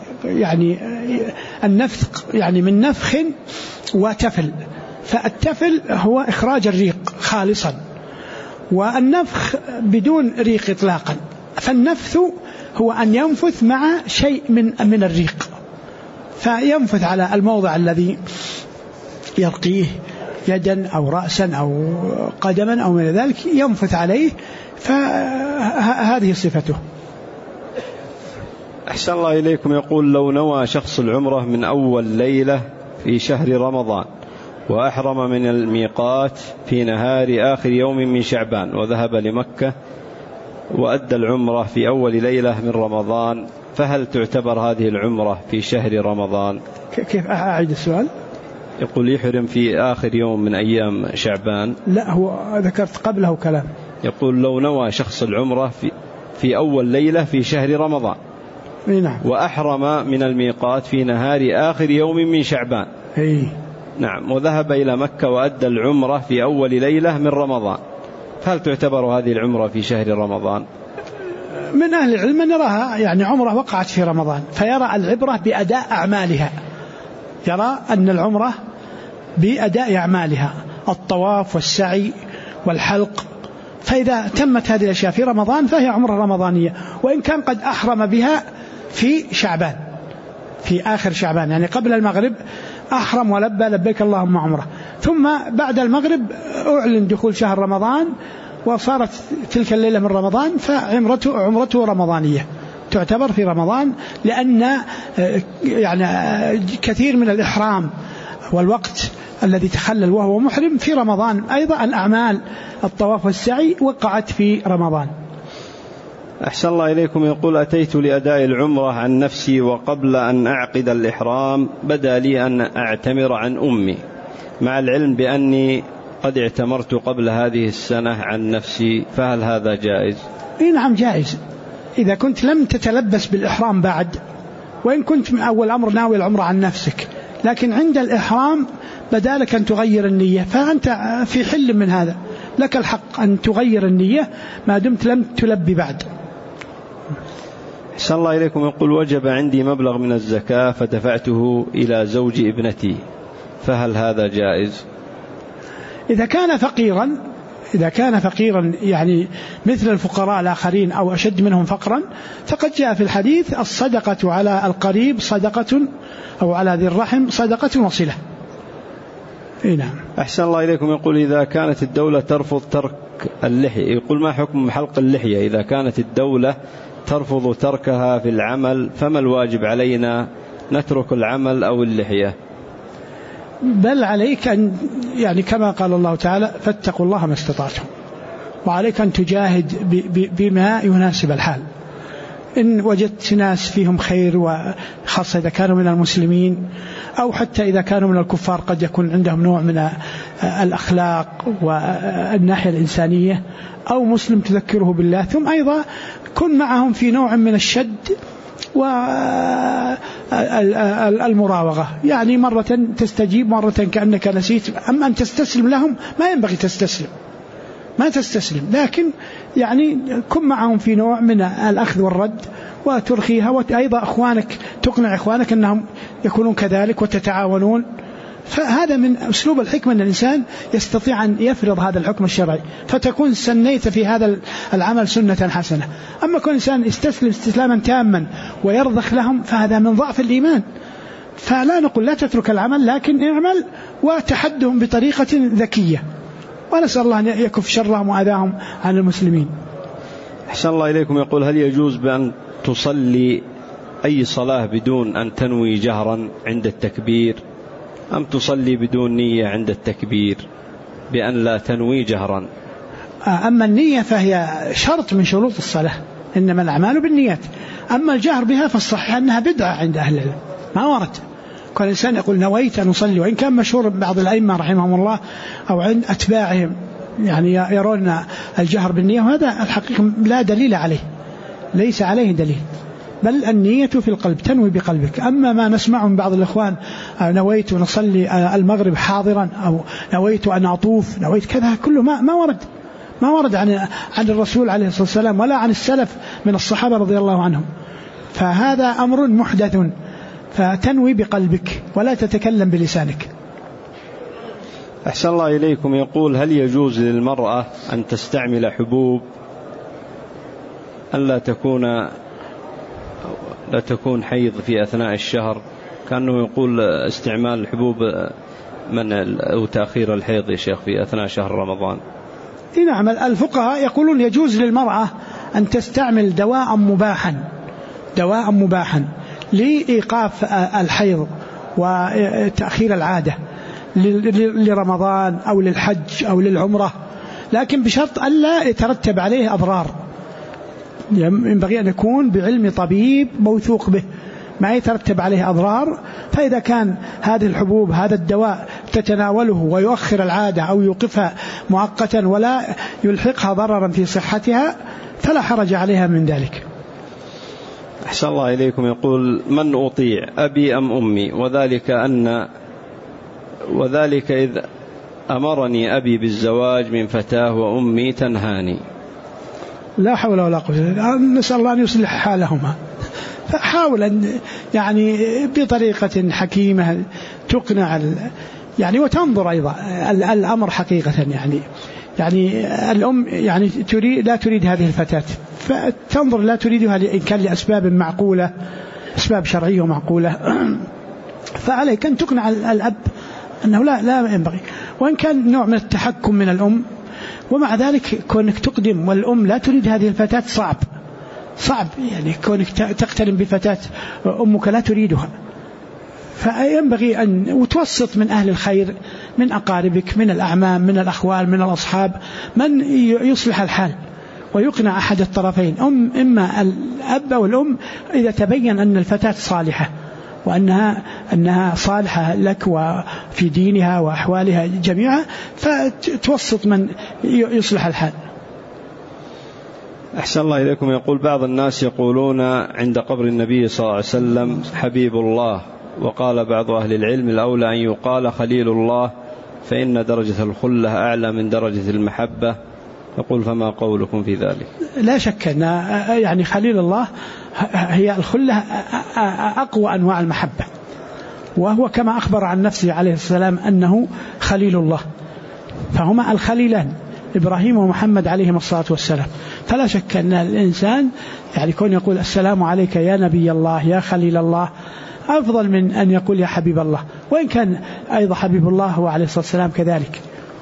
يعني من نفخ وتفل، فالتفل هو إخراج الريق خالصا، والنفخ بدون ريق إطلاقا، فالنفث هو أن ينفث مع شيء من الريق، فينفث على الموضع الذي يرقيه يدا أو رأسا أو قدما أو من ذلك، ينفث عليه، فهذه صفته. أحسن الله إليكم. يقول لو نوى شخص العمرة من أول ليلة في شهر رمضان وأحرم من الميقات في نهار آخر يوم من شعبان وذهب لمكة وأدى العمرة في أول ليلة من رمضان، فهل تعتبر هذه العمرة في شهر رمضان؟ كيف أعيد السؤال؟ يقول يحرم في آخر يوم من أيام شعبان. لا، هو ذكرت قبله كلام. يقول لو نوى شخص العمرة في أول ليلة في شهر رمضان نعم. وأحرم من الميقات في نهار آخر يوم من شعبان نعم، وذهب إلى مكة وأدى العمرة في أول ليلة من رمضان، فهل تعتبر هذه العمرة في شهر رمضان؟ من أهل العلم من يراها يعني عمرة وقعت في رمضان، فيرى العبرة بأداء أعمالها، يرى أن العمرة بأداء أعمالها، الطواف والسعي والحلق، فإذا تمت هذه الأشياء في رمضان فهي عمرة رمضانية، وإن كان قد أحرم بها في شعبان، في آخر شعبان، يعني قبل المغرب أحرم ولبى لبيك اللهم عمره، ثم بعد المغرب أعلن دخول شهر رمضان وصارت تلك الليلة من رمضان، فعمرته رمضانية تعتبر في رمضان، لأن يعني كثير من الإحرام والوقت الذي تخلل وهو محرم في رمضان. أيضا الأعمال الطواف والسعي وقعت في رمضان. أحسن الله إليكم. يقول: أتيت لأداء العمرة عن نفسي، وقبل أن أعقد الإحرام بدا لي أن أعتمر عن أمي، مع العلم بأني قد اعتمرت قبل هذه السنة عن نفسي، فهل هذا جائز؟ نعم جائز، إذا كنت لم تتلبس بالإحرام بعد، وإن كنت من أول أمر ناوي العمرة عن نفسك، لكن عند الإحرام بدالك أن تغير النية، فأنت في حل من هذا، لك الحق أن تغير النية ما دمت لم تلبي بعد. أحسن الله إليكم. يقول: وجب عندي مبلغ من الزكاة فدفعته إلى زوج ابنتي، فهل هذا جائز؟ إذا كان فقيرا يعني مثل الفقراء الآخرين أو أشد منهم فقرا، فقد جاء في الحديث: الصدقة على القريب صدقة، أو على ذي الرحم صدقة وصلة. نعم. أحسن الله إليكم. يقول: إذا كانت الدولة ترفض ترك اللحية، يقول: ما حكم حلق اللحية إذا كانت الدولة ترفض تركها في العمل، فما الواجب علينا، نترك العمل أو اللحية؟ بل عليك أن يعني كما قال الله تعالى: فاتقوا الله ما استطعتم، وعليك أن تجاهد بما يناسب الحال. إن وجدت ناس فيهم خير، وخاصة إذا كانوا من المسلمين أو حتى إذا كانوا من الكفار، قد يكون عندهم نوع من الأخلاق والناحية الإنسانية، أو مسلم تذكره بالله، ثم أيضا كن معهم في نوع من الشد والمراوغة، يعني مرة تستجيب مرة كأنك نسيت. أما أن تستسلم لهم ما ينبغي ما تستسلم، لكن يعني كن معهم في نوع من الأخذ والرد وترخيها، وأيضا أخوانك تقنع إخوانك أنهم يكونون كذلك وتتعاونون. فهذا من أسلوب الحكمة، أن الإنسان يستطيع أن يفرض هذا الحكم الشرعي، فتكون سنيت في هذا العمل سنة حسنة. أما كل إنسان يستسلم استسلاما تاما ويرضخ لهم، فهذا من ضعف الإيمان. فلا نقول لا تترك العمل، لكن اعمل وتحدهم بطريقة ذكية، ونسأل الله أن يكف شرهم وأذاهم عن المسلمين. أحسن الله إليكم. يقول: هل يجوز بأن تصلي أي صلاة بدون أن تنوي جهرا عند التكبير، أم تصلي بدون نية عند التكبير بأن لا تنوي جهرا؟ أما النية فهي شرط من شروط الصلاة، إنما الأعمال بالنيات. أما الجهر بها فالصحيح أنها بدعة عند أهل العلم، ما ورد. كل إنسان يقول نويت أن أصلي، وإن كان مشهور بعض الأئمة رحمهم الله أو عند أتباعهم يعني يرون الجهر بالنية، وهذا الحقيقة لا دليل عليه، ليس عليه دليل، بل النية في القلب، تنوي بقلبك. أما ما نسمع من بعض الإخوان: نويت أن أصلي المغرب حاضرا، أو نويت أن أطوف، نويت كذا، كله ما ورد عن الرسول عليه الصلاة والسلام ولا عن السلف من الصحابة رضي الله عنهم. فهذا أمر محدث، فتنوي بقلبك ولا تتكلم بلسانك. أحسن الله إليكم. يقول: هل يجوز للمرأة أن تستعمل حبوب أن لا تكون حيض في أثناء الشهر؟ كأنه يقول استعمال الحبوب أو تأخير الحيض يا شيخ في أثناء شهر رمضان. نعم، الفقهاء يقولون يجوز للمرأة أن تستعمل دواء مباحا لإيقاف الحيض وتأخير العادة لرمضان أو للحج أو للعمرة، لكن بشرط ألا يترتب عليه أضرار. ينبغي أن يكون بعلم طبيب موثوق به، ما يترتب عليه أضرار. فإذا كان هذه الحبوب هذا الدواء تتناوله ويؤخر العادة أو يوقفها مؤقتا ولا يلحقها ضررا في صحتها، فلا حرج عليها من ذلك. أحسن الله إليكم. يقول: من أطيع، أبي أم أمي؟ وذلك إذ أمرني أبي بالزواج من فتاة وأمي تنهاني. لا حول ولا قوة، نسأل الله أن يصلح حالهما. فحاول أن يعني بطريقة حكيمة تقنع يعني، وتنظر أيضا الأمر حقيقة يعني الأم يعني لا تريد هذه الفتاة، فتنظر لا تريدها إن كان لأسباب معقولة، أسباب شرعية ومعقولة، فعليك أن تقنع الأب أنه لا ينبغي، وإن كان نوع من التحكم من الأم، ومع ذلك كونك تقدم والأم لا تريد هذه الفتاة صعب يعني كونك تقترن بفتاة أمك لا تريدها، فينبغي أن وتوسط من أهل الخير، من أقاربك، من الأعمام، من الأخوال، من الأصحاب، من يصلح الحال ويقنع أحد الطرفين، إما الأب والأم، إذا تبين أن الفتاة صالحة وأنها صالحة لك وفي دينها وأحوالها جميعا، فتوسط من يصلح الحال. أحسن الله إليكم. يقول بعض الناس يقولون عند قبر النبي صلى الله عليه وسلم حبيب الله، وقال بعض أهل العلم الأولى أن يقال خليل الله، فإن درجة الخلة أعلى من درجة المحبة. يقول فما قولكم في ذلك؟ لا شك أن يعني خليل الله هي الخلة أقوى أنواع المحبة، وهو كما أخبر عن نفسه عليه السلام أنه خليل الله، فهما الخليلان إبراهيم ومحمد عليهم الصلاة والسلام. فلا شك أن الإنسان يعني يكون يقول السلام عليك يا نبي الله يا خليل الله أفضل من أن يقول يا حبيب الله، وإن كان أيضا حبيب الله هو عليه الصلاة والسلام كذلك.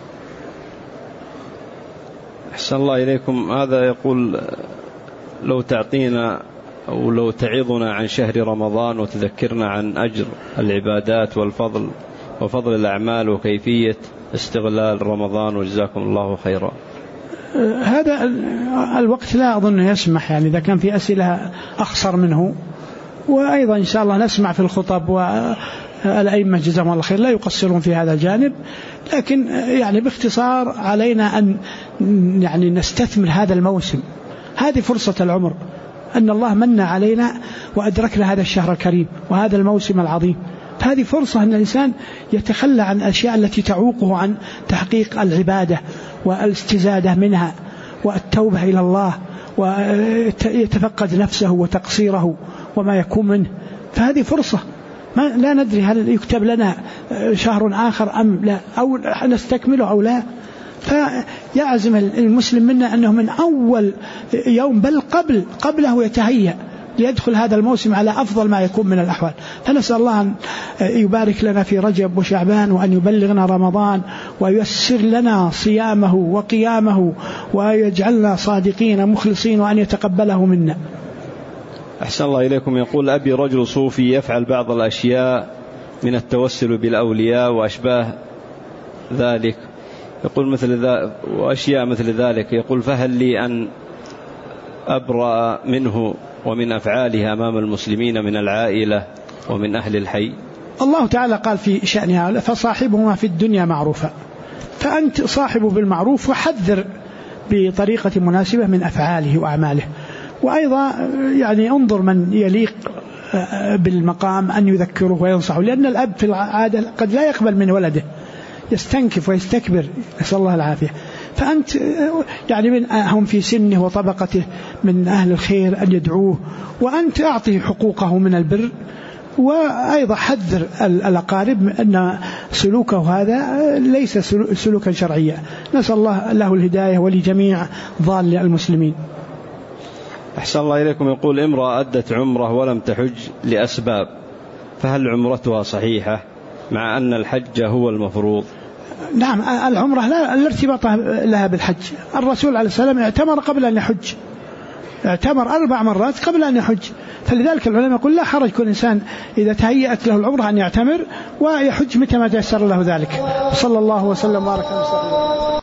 أحسن الله إليكم. هذا يقول لو تعطينا أو لو تعظنا عن شهر رمضان وتذكرنا عن أجر العبادات وفضل الأعمال وكيفية استغلال رمضان، وجزاكم الله خيرا. هذا الوقت لا أظن يسمح، يعني إذا كان في أسئلة أخصر منه، وأيضا إن شاء الله نسمع في الخطب، والأئمة جزاهم الله خير لا يقصرون في هذا الجانب، لكن يعني باختصار علينا أن يعني نستثمر هذا الموسم، هذه فرصة العمر، أن الله من علينا وأدركنا هذا الشهر الكريم وهذا الموسم العظيم، هذه فرصة أن الإنسان يتخلى عن الأشياء التي تعوقه عن تحقيق العبادة والاستزادة منها والتوبة إلى الله، ويتفقد نفسه وتقصيره وما يكون منه. فهذه فرصة لا ندري هل يكتب لنا شهر آخر أم لا، أو نستكمله أو لا. فيعزم المسلم منا أنه من أول يوم بل قبله يتهيأ ليدخل هذا الموسم على أفضل ما يكون من الأحوال. فنسأل الله أن يبارك لنا في رجب وشعبان، وأن يبلغنا رمضان، وييسر لنا صيامه وقيامه، ويجعلنا صادقين مخلصين، وأن يتقبله منا. أحسن الله إليكم. يقول أبي رجل صوفي يفعل بعض الأشياء من التوسل بالأولياء وأشباه ذلك، يقول وأشياء مثل ذلك، يقول فهل لي أن أبرأ منه ومن أفعاله أمام المسلمين من العائلة ومن أهل الحي؟ الله تعالى قال في شأنها فصاحبهما في الدنيا معروفا، فأنت صاحبه بالمعروف، وحذر بطريقة مناسبة من أفعاله وأعماله. وأيضا يعني انظر من يليق بالمقام أن يذكره وينصحه، لأن الأب في العادة قد لا يقبل من ولده، يستنكف ويستكبر، نسأل الله العافية. فأنت يعني من هم في سنه وطبقته من أهل الخير أن يدعوه، وأنت أعطيه حقوقه من البر، وأيضا حذر الأقارب أن سلوكه هذا ليس سلوكا شرعيا. نسأل الله له الهداية ولجميع ضال المسلمين. أحسن الله إليكم. يقول امرأة أدت عمره ولم تحج لأسباب، فهل عمرتها صحيحة مع أن الحج هو المفروض؟ نعم، العمرة لا ارتباط لها بالحج. الرسول عليه السلام اعتمر قبل أن يحج، اعتمر 4 مرات قبل أن يحج، فلذلك العلماء يقول لا حرج كل إنسان إذا تهيأت له العمرة أن يعتمر ويحج متى ما تيسر له ذلك. صلى الله وسلم وبارك على